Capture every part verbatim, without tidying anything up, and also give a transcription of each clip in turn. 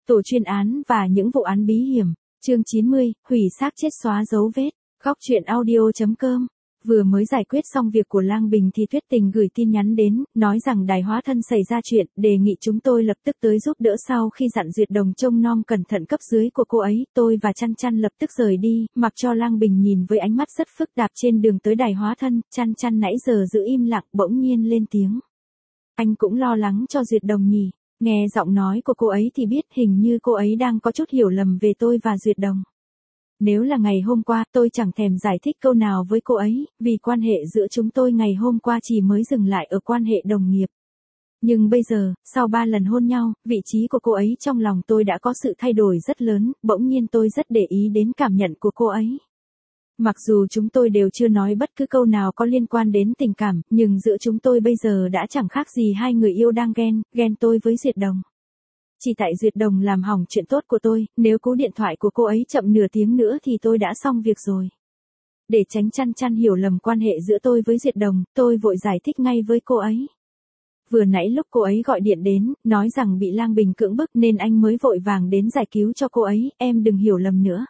tổ chuyên án và những vụ án bí hiểm. Chương chín mươi, hủy xác chết xóa dấu vết. Góc truyện audio chấm com. Vừa mới giải quyết xong việc của Lang Bình thì Tuyết Tình gửi tin nhắn đến, nói rằng Đài Hóa Thân xảy ra chuyện, đề nghị chúng tôi lập tức tới giúp đỡ. Sau khi dặn Duyệt Đồng trông nom cẩn thận cấp dưới của cô ấy, tôi và Chăn Chăn lập tức rời đi, mặc cho Lang Bình nhìn với ánh mắt rất phức tạp. Trên đường tới Đài Hóa Thân, Chăn Chăn nãy giờ giữ im lặng, bỗng nhiên lên tiếng. Anh cũng lo lắng cho Duyệt Đồng nhỉ? Nghe giọng nói của cô ấy thì biết hình như cô ấy đang có chút hiểu lầm về tôi và Duyệt Đồng. Nếu là ngày hôm qua, tôi chẳng thèm giải thích câu nào với cô ấy, vì quan hệ giữa chúng tôi ngày hôm qua chỉ mới dừng lại ở quan hệ đồng nghiệp. Nhưng bây giờ, sau ba lần hôn nhau, vị trí của cô ấy trong lòng tôi đã có sự thay đổi rất lớn, bỗng nhiên tôi rất để ý đến cảm nhận của cô ấy. Mặc dù chúng tôi đều chưa nói bất cứ câu nào có liên quan đến tình cảm, nhưng giữa chúng tôi bây giờ đã chẳng khác gì hai người yêu đang ghen, ghen tôi với Duyệt Đồng. Chỉ tại Duyệt Đồng làm hỏng chuyện tốt của tôi, nếu cú điện thoại của cô ấy chậm nửa tiếng nữa thì tôi đã xong việc rồi. Để tránh Chăn Chăn hiểu lầm quan hệ giữa tôi với Duyệt Đồng, tôi vội giải thích ngay với cô ấy. Vừa nãy lúc cô ấy gọi điện đến, nói rằng bị Lang Bình cưỡng bức nên anh mới vội vàng đến giải cứu cho cô ấy, em đừng hiểu lầm nữa.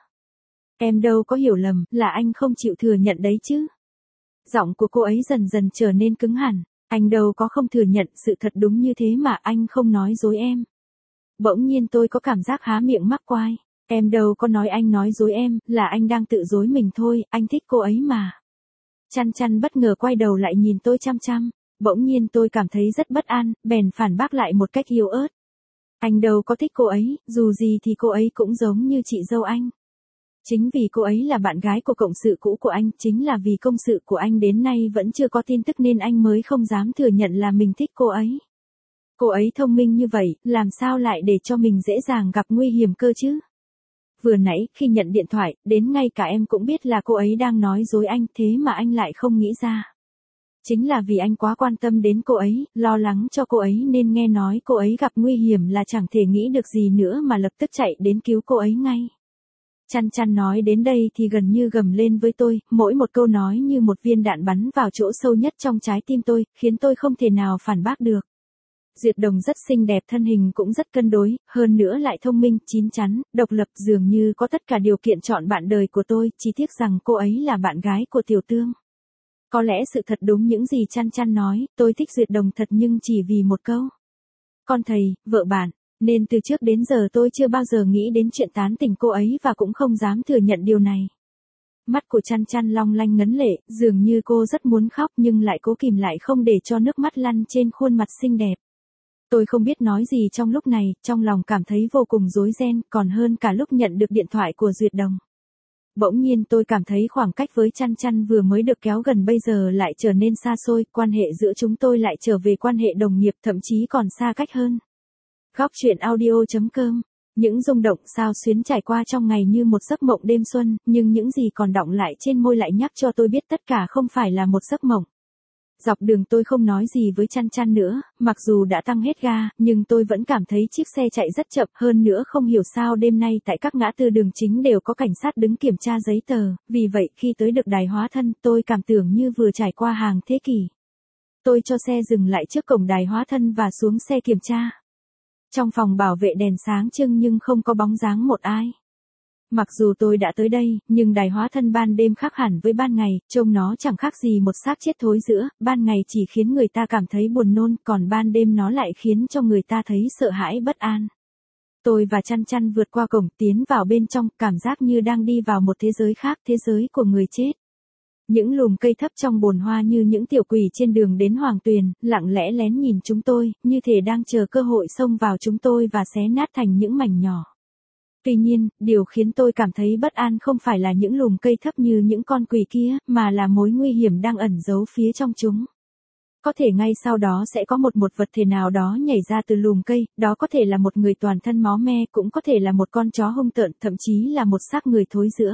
Em đâu có hiểu lầm, là anh không chịu thừa nhận đấy chứ. Giọng của cô ấy dần dần trở nên cứng hẳn, anh đâu có không thừa nhận, sự thật đúng như thế mà, anh không nói dối em. Bỗng nhiên tôi có cảm giác há miệng mắc quai, em đâu có nói anh nói dối em, là anh đang tự dối mình thôi, anh thích cô ấy mà. Chăn Chăn bất ngờ quay đầu lại nhìn tôi chăm chăm, bỗng nhiên tôi cảm thấy rất bất an, bèn phản bác lại một cách yếu ớt. Anh đâu có thích cô ấy, dù gì thì cô ấy cũng giống như chị dâu anh. Chính vì cô ấy là bạn gái của cộng sự cũ của anh, chính là vì công sự của anh đến nay vẫn chưa có tin tức nên anh mới không dám thừa nhận là mình thích cô ấy. Cô ấy thông minh như vậy, làm sao lại để cho mình dễ dàng gặp nguy hiểm cơ chứ? Vừa nãy, khi nhận điện thoại, đến ngay cả em cũng biết là cô ấy đang nói dối anh, thế mà anh lại không nghĩ ra. Chính là vì anh quá quan tâm đến cô ấy, lo lắng cho cô ấy nên nghe nói cô ấy gặp nguy hiểm là chẳng thể nghĩ được gì nữa mà lập tức chạy đến cứu cô ấy ngay. Chăn Chăn nói đến đây thì gần như gầm lên với tôi, mỗi một câu nói như một viên đạn bắn vào chỗ sâu nhất trong trái tim tôi, khiến tôi không thể nào phản bác được. Duyệt Đồng rất xinh đẹp, thân hình cũng rất cân đối, hơn nữa lại thông minh, chín chắn, độc lập, dường như có tất cả điều kiện chọn bạn đời của tôi, chỉ tiếc rằng cô ấy là bạn gái của Tiểu Tương. Có lẽ sự thật đúng những gì Chăn Chăn nói, tôi thích Duyệt Đồng thật nhưng chỉ vì một câu. Con thầy, vợ bạn, nên từ trước đến giờ tôi chưa bao giờ nghĩ đến chuyện tán tỉnh cô ấy và cũng không dám thừa nhận điều này. Mắt của Chăn Chăn long lanh ngấn lệ, dường như cô rất muốn khóc nhưng lại cố kìm lại không để cho nước mắt lăn trên khuôn mặt xinh đẹp. Tôi không biết nói gì trong lúc này, trong lòng cảm thấy vô cùng rối ren, còn hơn cả lúc nhận được điện thoại của Duyệt Đồng. Bỗng nhiên tôi cảm thấy khoảng cách với Chăn Chăn vừa mới được kéo gần bây giờ lại trở nên xa xôi, quan hệ giữa chúng tôi lại trở về quan hệ đồng nghiệp, thậm chí còn xa cách hơn. Góc truyện audio chấm com. Những rung động xao xuyến trải qua trong ngày như một giấc mộng đêm xuân, nhưng những gì còn đọng lại trên môi lại nhắc cho tôi biết tất cả không phải là một giấc mộng. Dọc đường tôi không nói gì với Chăn Chăn nữa, mặc dù đã tăng hết ga, nhưng tôi vẫn cảm thấy chiếc xe chạy rất chậm, hơn nữa không hiểu sao đêm nay tại các ngã tư đường chính đều có cảnh sát đứng kiểm tra giấy tờ, vì vậy khi tới được Đài Hóa Thân, tôi cảm tưởng như vừa trải qua hàng thế kỷ. Tôi cho xe dừng lại trước cổng Đài Hóa Thân và xuống xe kiểm tra. Trong phòng bảo vệ đèn sáng trưng nhưng không có bóng dáng một ai. Mặc dù tôi đã tới đây, nhưng Đài Hóa Thân ban đêm khác hẳn với ban ngày, trông nó chẳng khác gì một xác chết thối rữa, ban ngày chỉ khiến người ta cảm thấy buồn nôn, còn ban đêm nó lại khiến cho người ta thấy sợ hãi bất an. Tôi và Chăn Chăn vượt qua cổng tiến vào bên trong, cảm giác như đang đi vào một thế giới khác, thế giới của người chết. Những lùm cây thấp trong bồn hoa như những tiểu quỷ trên đường đến Hoàng Tuyền, lặng lẽ lén nhìn chúng tôi, như thể đang chờ cơ hội xông vào chúng tôi và xé nát thành những mảnh nhỏ. Tuy nhiên, điều khiến tôi cảm thấy bất an không phải là những lùm cây thấp như những con quỷ kia, mà là mối nguy hiểm đang ẩn giấu phía trong chúng. Có thể ngay sau đó sẽ có một một vật thể nào đó nhảy ra từ lùm cây, đó có thể là một người toàn thân máu me, cũng có thể là một con chó hung tợn, thậm chí là một xác người thối rữa.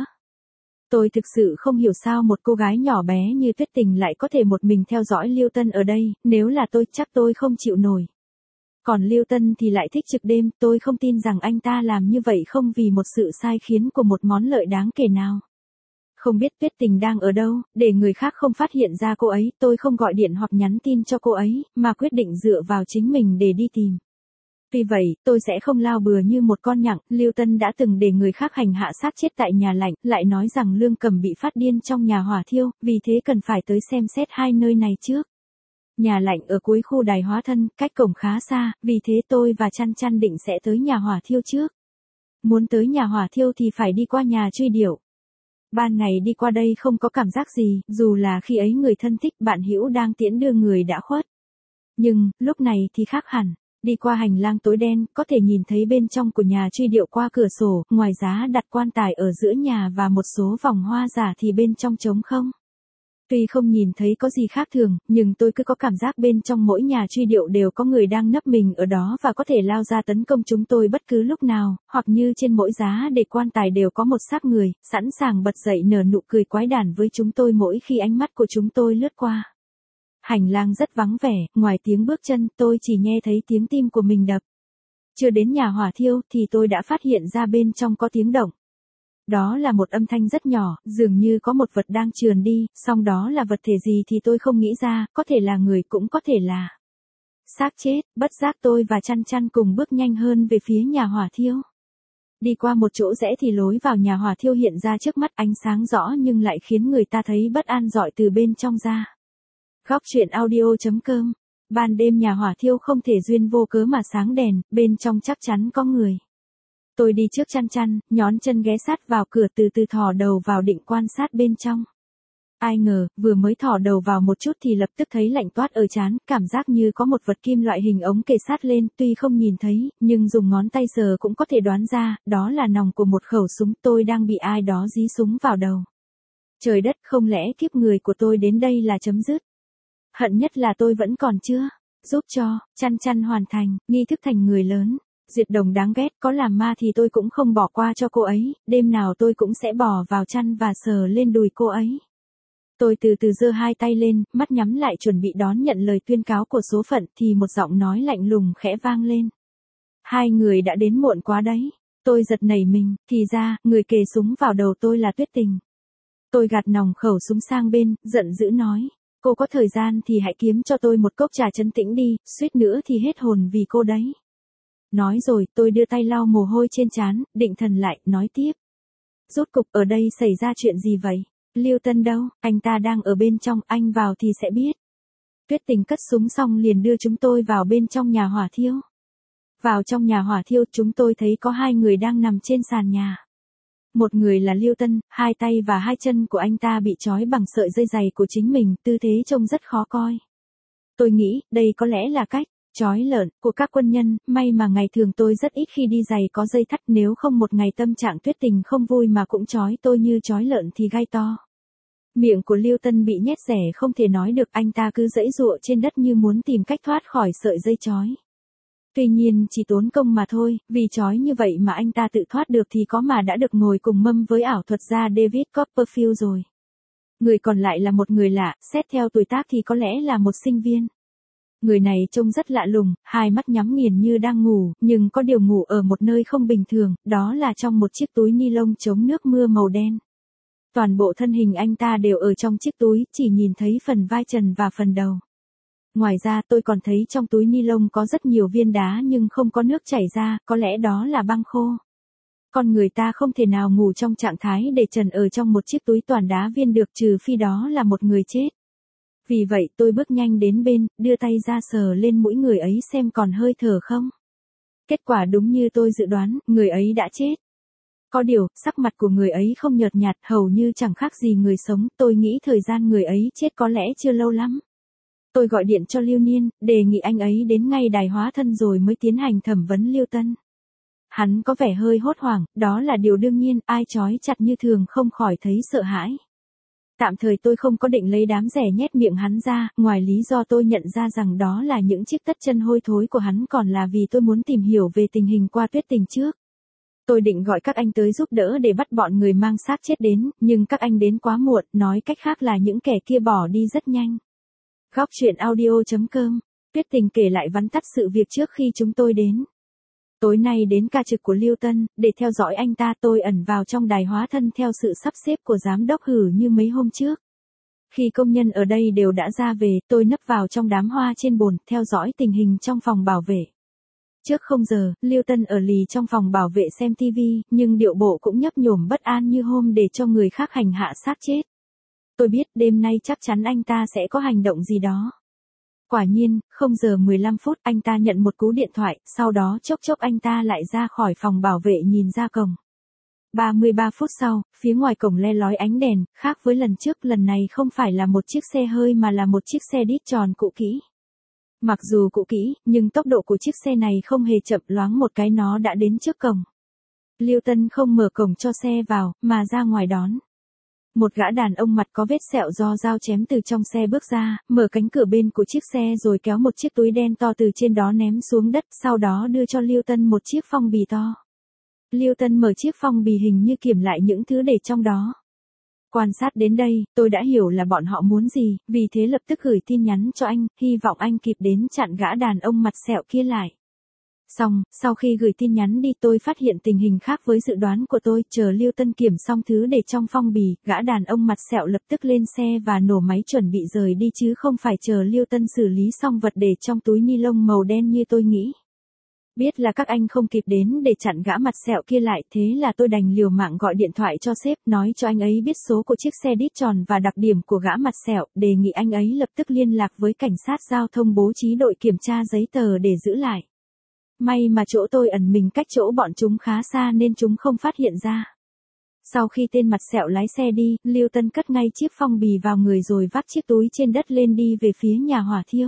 Tôi thực sự không hiểu sao một cô gái nhỏ bé như Tuyết Tình lại có thể một mình theo dõi Liêu Tân ở đây, nếu là tôi chắc tôi không chịu nổi. Còn Liêu Tân thì lại thích trực đêm, tôi không tin rằng anh ta làm như vậy không vì một sự sai khiến của một món lợi đáng kể nào. Không biết Tuyết Tình đang ở đâu, để người khác không phát hiện ra cô ấy, tôi không gọi điện hoặc nhắn tin cho cô ấy, mà quyết định dựa vào chính mình để đi tìm. Tuy vậy, tôi sẽ không lao bừa như một con nhặng, Lưu Tân đã từng để người khác hành hạ sát chết tại nhà lạnh, lại nói rằng Lương Cầm bị phát điên trong nhà hỏa thiêu, vì thế cần phải tới xem xét hai nơi này trước. Nhà lạnh ở cuối khu đài hóa thân, cách cổng khá xa, vì thế tôi và Chăn Chăn định sẽ tới nhà hỏa thiêu trước. Muốn tới nhà hỏa thiêu thì phải đi qua nhà Truy Điểu. Ban ngày đi qua đây không có cảm giác gì, dù là khi ấy người thân thích bạn hữu đang tiễn đưa người đã khuất. Nhưng, lúc này thì khác hẳn. Đi qua hành lang tối đen, có thể nhìn thấy bên trong của nhà Truy Điểu qua cửa sổ, ngoài giá đặt quan tài ở giữa nhà và một số vòng hoa giả thì bên trong trống không. Tuy không nhìn thấy có gì khác thường, nhưng tôi cứ có cảm giác bên trong mỗi nhà Truy Điểu đều có người đang nấp mình ở đó và có thể lao ra tấn công chúng tôi bất cứ lúc nào, hoặc như trên mỗi giá để quan tài đều có một xác người, sẵn sàng bật dậy nở nụ cười quái đản với chúng tôi mỗi khi ánh mắt của chúng tôi lướt qua. Hành lang rất vắng vẻ, ngoài tiếng bước chân tôi chỉ nghe thấy tiếng tim của mình đập. Chưa đến nhà hỏa thiêu thì tôi đã phát hiện ra bên trong có tiếng động. Đó là một âm thanh rất nhỏ, dường như có một vật đang trườn đi, song đó là vật thể gì thì tôi không nghĩ ra, có thể là người cũng có thể là xác chết. Bất giác tôi và Chăn Chăn cùng bước nhanh hơn về phía nhà hỏa thiêu. Đi qua một chỗ rẽ thì lối vào nhà hỏa thiêu hiện ra trước mắt, ánh sáng rõ nhưng lại khiến người ta thấy bất an dọi từ bên trong ra. Góc truyện audio chấm com. Ban đêm nhà hỏa thiêu không thể duyên vô cớ mà sáng đèn, bên trong chắc chắn có người. Tôi đi trước Chăn Chăn, nhón chân ghé sát vào cửa từ từ thò đầu vào định quan sát bên trong. Ai ngờ, vừa mới thò đầu vào một chút thì lập tức thấy lạnh toát ở trán, cảm giác như có một vật kim loại hình ống kề sát lên, tuy không nhìn thấy, nhưng dùng ngón tay sờ cũng có thể đoán ra, đó là nòng của một khẩu súng, tôi đang bị ai đó dí súng vào đầu. Trời đất, không lẽ kiếp người của tôi đến đây là chấm dứt? Hận nhất là tôi vẫn còn chưa giúp cho Chăn Chăn hoàn thành nghi thức thành người lớn. Diệt Đồng đáng ghét, có làm ma thì tôi cũng không bỏ qua cho cô ấy, đêm nào tôi cũng sẽ bò vào chăn và sờ lên đùi cô ấy. Tôi từ từ giơ hai tay lên, mắt nhắm lại chuẩn bị đón nhận lời tuyên cáo của số phận thì một giọng nói lạnh lùng khẽ vang lên. Hai người đã đến muộn quá đấy. Tôi giật nảy mình, thì ra, người kề súng vào đầu tôi là Tuyết Tình. Tôi gạt nòng khẩu súng sang bên, giận dữ nói. Cô có thời gian thì hãy kiếm cho tôi một cốc trà trấn tĩnh đi, suýt nữa thì hết hồn vì cô đấy. Nói rồi, tôi đưa tay lau mồ hôi trên trán, định thần lại, nói tiếp. Rốt cục ở đây xảy ra chuyện gì vậy? Lưu Tân đâu? Anh ta đang ở bên trong, anh vào thì sẽ biết. Tuyết Tình cất súng xong liền đưa chúng tôi vào bên trong nhà hỏa thiêu. Vào trong nhà hỏa thiêu, chúng tôi thấy có hai người đang nằm trên sàn nhà. Một người là Lưu Tân, hai tay và hai chân của anh ta bị trói bằng sợi dây giày của chính mình, tư thế trông rất khó coi. Tôi nghĩ, đây có lẽ là cách trói lợn của các quân nhân, may mà ngày thường tôi rất ít khi đi giày có dây thắt, nếu không một ngày tâm trạng Tuyết Tình không vui mà cũng trói tôi như trói lợn thì gai to. Miệng của Lưu Tân bị nhét rẻ không thể nói được, anh ta cứ giãy giụa trên đất như muốn tìm cách thoát khỏi sợi dây trói. Tuy nhiên chỉ tốn công mà thôi, vì trói như vậy mà anh ta tự thoát được thì có mà đã được ngồi cùng mâm với ảo thuật gia David Copperfield rồi. Người còn lại là một người lạ, xét theo tuổi tác thì có lẽ là một sinh viên. Người này trông rất lạ lùng, hai mắt nhắm nghiền như đang ngủ, nhưng có điều ngủ ở một nơi không bình thường, đó là trong một chiếc túi ni lông chống nước mưa màu đen. Toàn bộ thân hình anh ta đều ở trong chiếc túi, chỉ nhìn thấy phần vai trần và phần đầu. Ngoài ra tôi còn thấy trong túi ni lông có rất nhiều viên đá nhưng không có nước chảy ra, có lẽ đó là băng khô. Con người ta không thể nào ngủ trong trạng thái để trần ở trong một chiếc túi toàn đá viên được, trừ phi đó là một người chết. Vì vậy tôi bước nhanh đến bên, đưa tay ra sờ lên mũi người ấy xem còn hơi thở không. Kết quả đúng như tôi dự đoán, người ấy đã chết. Có điều, sắc mặt của người ấy không nhợt nhạt, hầu như chẳng khác gì người sống, tôi nghĩ thời gian người ấy chết có lẽ chưa lâu lắm. Tôi gọi điện cho Lưu Niên, đề nghị anh ấy đến ngay đài hóa thân rồi mới tiến hành thẩm vấn Lưu Tân. Hắn có vẻ hơi hốt hoảng, đó là điều đương nhiên, ai trói chặt như thường không khỏi thấy sợ hãi. Tạm thời tôi không có định lấy đám rẻ nhét miệng hắn ra, ngoài lý do tôi nhận ra rằng đó là những chiếc tất chân hôi thối của hắn, còn là vì tôi muốn tìm hiểu về tình hình qua Tuyết Tình trước. Tôi định gọi các anh tới giúp đỡ để bắt bọn người mang xác chết đến, nhưng các anh đến quá muộn, nói cách khác là những kẻ kia bỏ đi rất nhanh. Góc truyện audio chấm com. Tuyết Tình kể lại vắn tắt sự việc trước khi chúng tôi đến. Tối nay đến ca trực của Lưu Tân, để theo dõi anh ta tôi ẩn vào trong đài hóa thân theo sự sắp xếp của giám đốc Hử như mấy hôm trước. Khi công nhân ở đây đều đã ra về, tôi nấp vào trong đám hoa trên bồn, theo dõi tình hình trong phòng bảo vệ. Trước không giờ, Lưu Tân ở lì trong phòng bảo vệ xem tivi, nhưng điệu bộ cũng nhấp nhổm bất an như hôm để cho người khác hành hạ xác chết. Tôi biết đêm nay chắc chắn anh ta sẽ có hành động gì đó. Quả nhiên, không giờ mười lăm phút anh ta nhận một cú điện thoại, sau đó chốc chốc anh ta lại ra khỏi phòng bảo vệ nhìn ra cổng. ba mươi ba phút sau, phía ngoài cổng le lói ánh đèn, khác với lần trước, lần này không phải là một chiếc xe hơi mà là một chiếc xe đít tròn cũ kỹ. Mặc dù cũ kỹ, nhưng tốc độ của chiếc xe này không hề chậm, loáng một cái nó đã đến trước cổng. Lưu Tân không mở cổng cho xe vào, mà ra ngoài đón. Một gã đàn ông mặt có vết sẹo do dao chém từ trong xe bước ra, mở cánh cửa bên của chiếc xe rồi kéo một chiếc túi đen to từ trên đó ném xuống đất, sau đó đưa cho Lưu Tân một chiếc phong bì to. Lưu Tân mở chiếc phong bì hình như kiểm lại những thứ để trong đó. Quan sát đến đây, tôi đã hiểu là bọn họ muốn gì, vì thế lập tức gửi tin nhắn cho anh, hy vọng anh kịp đến chặn gã đàn ông mặt sẹo kia lại. Xong, sau khi gửi tin nhắn đi tôi phát hiện tình hình khác với dự đoán của tôi, chờ Lưu Tân kiểm xong thứ để trong phong bì, gã đàn ông mặt sẹo lập tức lên xe và nổ máy chuẩn bị rời đi chứ không phải chờ Lưu Tân xử lý xong vật để trong túi ni lông màu đen như tôi nghĩ. Biết là các anh không kịp đến để chặn gã mặt sẹo kia lại, thế là tôi đành liều mạng gọi điện thoại cho sếp, nói cho anh ấy biết số của chiếc xe đít tròn và đặc điểm của gã mặt sẹo, đề nghị anh ấy lập tức liên lạc với cảnh sát giao thông bố trí đội kiểm tra giấy tờ để giữ lại. May mà chỗ tôi ẩn mình cách chỗ bọn chúng khá xa nên chúng không phát hiện ra. Sau khi tên mặt sẹo lái xe đi, Lưu Tân cất ngay chiếc phong bì vào người rồi vác chiếc túi trên đất lên đi về phía nhà hỏa thiêu.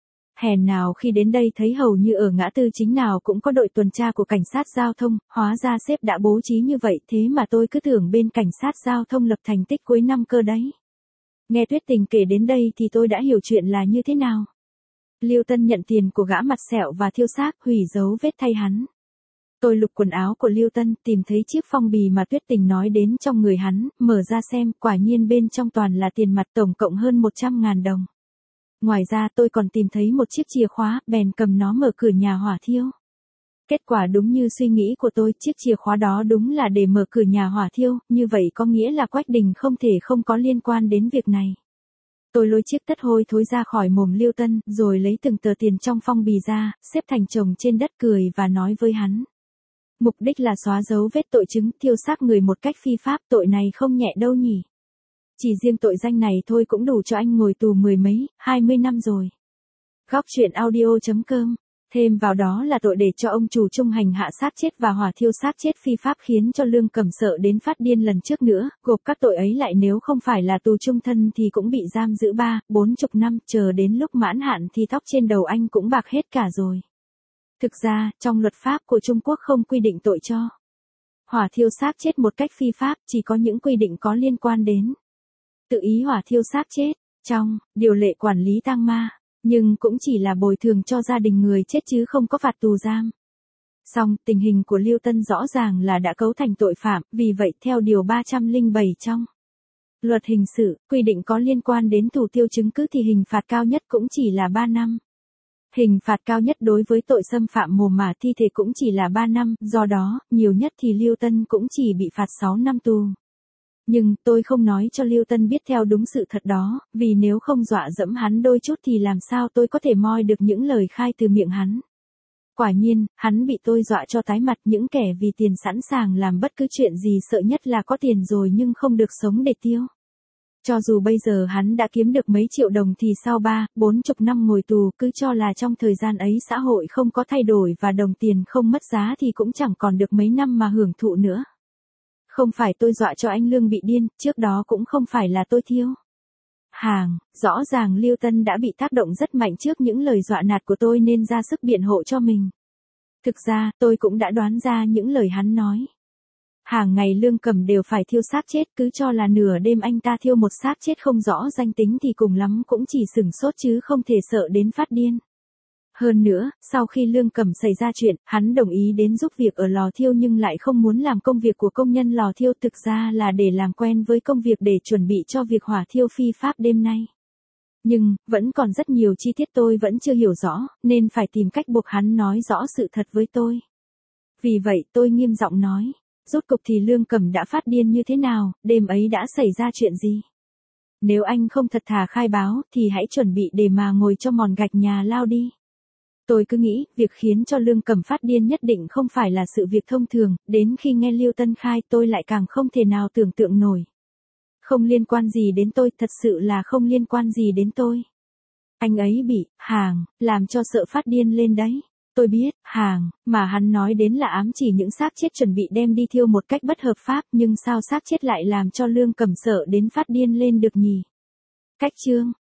Hèn nào khi đến đây thấy hầu như ở ngã tư chính nào cũng có đội tuần tra của cảnh sát giao thông, hóa ra sếp đã bố trí như vậy, thế mà tôi cứ tưởng bên cảnh sát giao thông lập thành tích cuối năm cơ đấy. Nghe Tuyết Tình kể đến đây thì tôi đã hiểu chuyện là như thế nào. Lưu Tân nhận tiền của gã mặt sẹo và thiêu xác, hủy dấu vết thay hắn. Tôi lục quần áo của Lưu Tân, tìm thấy chiếc phong bì mà Tuyết Tình nói đến trong người hắn, mở ra xem, quả nhiên bên trong toàn là tiền mặt, tổng cộng hơn một trăm ngàn đồng. Ngoài ra tôi còn tìm thấy một chiếc chìa khóa, bèn cầm nó mở cửa nhà hỏa thiêu. Kết quả đúng như suy nghĩ của tôi, chiếc chìa khóa đó đúng là để mở cửa nhà hỏa thiêu, như vậy có nghĩa là Quách Đình không thể không có liên quan đến việc này. Tôi lôi chiếc tất hôi thối ra khỏi mồm Lưu Tân, rồi lấy từng tờ tiền trong phong bì ra, xếp thành chồng trên đất cười và nói với hắn. Mục đích là xóa dấu vết tội chứng, thiêu xác người một cách phi pháp, tội này không nhẹ đâu nhỉ. Chỉ riêng tội danh này thôi cũng đủ cho anh ngồi tù mười mấy, hai mươi năm rồi. Góc truyện audio chấm com. Thêm vào đó là tội để cho ông chủ trung hành hạ xác chết và hỏa thiêu xác chết phi pháp khiến cho Lương Cẩm sợ đến phát điên lần trước nữa, gộp các tội ấy lại nếu không phải là tù chung thân thì cũng bị giam giữ ba, bốn chục năm, chờ đến lúc mãn hạn thì tóc trên đầu anh cũng bạc hết cả rồi. Thực ra, trong luật pháp của Trung Quốc không quy định tội cho hỏa thiêu xác chết một cách phi pháp, chỉ có những quy định có liên quan đến tự ý hỏa thiêu xác chết, trong điều lệ quản lý tang ma, nhưng cũng chỉ là bồi thường cho gia đình người chết chứ không có phạt tù giam. Song, tình hình của Lưu Tân rõ ràng là đã cấu thành tội phạm, vì vậy theo điều ba trăm lẻ bảy trong Luật hình sự, quy định có liên quan đến thủ tiêu chứng cứ thì hình phạt cao nhất cũng chỉ là ba năm. Hình phạt cao nhất đối với tội xâm phạm mồ mả thi thể cũng chỉ là ba năm, do đó, nhiều nhất thì Lưu Tân cũng chỉ bị phạt sáu năm tù. Nhưng, tôi không nói cho Lưu Tân biết theo đúng sự thật đó, vì nếu không dọa dẫm hắn đôi chút thì làm sao tôi có thể moi được những lời khai từ miệng hắn. Quả nhiên, hắn bị tôi dọa cho tái mặt, những kẻ vì tiền sẵn sàng làm bất cứ chuyện gì sợ nhất là có tiền rồi nhưng không được sống để tiêu. Cho dù bây giờ hắn đã kiếm được mấy triệu đồng thì sau ba, bốn chục năm ngồi tù, cứ cho là trong thời gian ấy xã hội không có thay đổi và đồng tiền không mất giá thì cũng chẳng còn được mấy năm mà hưởng thụ nữa. Không phải tôi dọa cho anh Lương bị điên, trước đó cũng không phải là tôi thiêu hàng, rõ ràng Lưu Tân đã bị tác động rất mạnh trước những lời dọa nạt của tôi nên ra sức biện hộ cho mình. Thực ra, tôi cũng đã đoán ra những lời hắn nói. Hàng ngày Lương Cẩm đều phải thiêu xác chết, cứ cho là nửa đêm anh ta thiêu một xác chết không rõ danh tính thì cùng lắm cũng chỉ sửng sốt chứ không thể sợ đến phát điên. Hơn nữa, sau khi Lương Cẩm xảy ra chuyện, hắn đồng ý đến giúp việc ở lò thiêu nhưng lại không muốn làm công việc của công nhân lò thiêu, thực ra là để làm quen với công việc để chuẩn bị cho việc hỏa thiêu phi pháp đêm nay. Nhưng, vẫn còn rất nhiều chi tiết tôi vẫn chưa hiểu rõ, nên phải tìm cách buộc hắn nói rõ sự thật với tôi. Vì vậy tôi nghiêm giọng nói, rốt cục thì Lương Cẩm đã phát điên như thế nào, đêm ấy đã xảy ra chuyện gì? Nếu anh không thật thà khai báo, thì hãy chuẩn bị để mà ngồi cho mòn gạch nhà lao đi. Tôi cứ nghĩ, việc khiến cho Lương Cẩm phát điên nhất định không phải là sự việc thông thường, đến khi nghe Lưu Tân khai tôi lại càng không thể nào tưởng tượng nổi. Không liên quan gì đến tôi, thật sự là không liên quan gì đến tôi. Anh ấy bị, hàng, làm cho sợ phát điên lên đấy. Tôi biết, hàng, mà hắn nói đến là ám chỉ những xác chết chuẩn bị đem đi thiêu một cách bất hợp pháp, nhưng sao xác chết lại làm cho Lương Cẩm sợ đến phát điên lên được nhỉ? Cách chương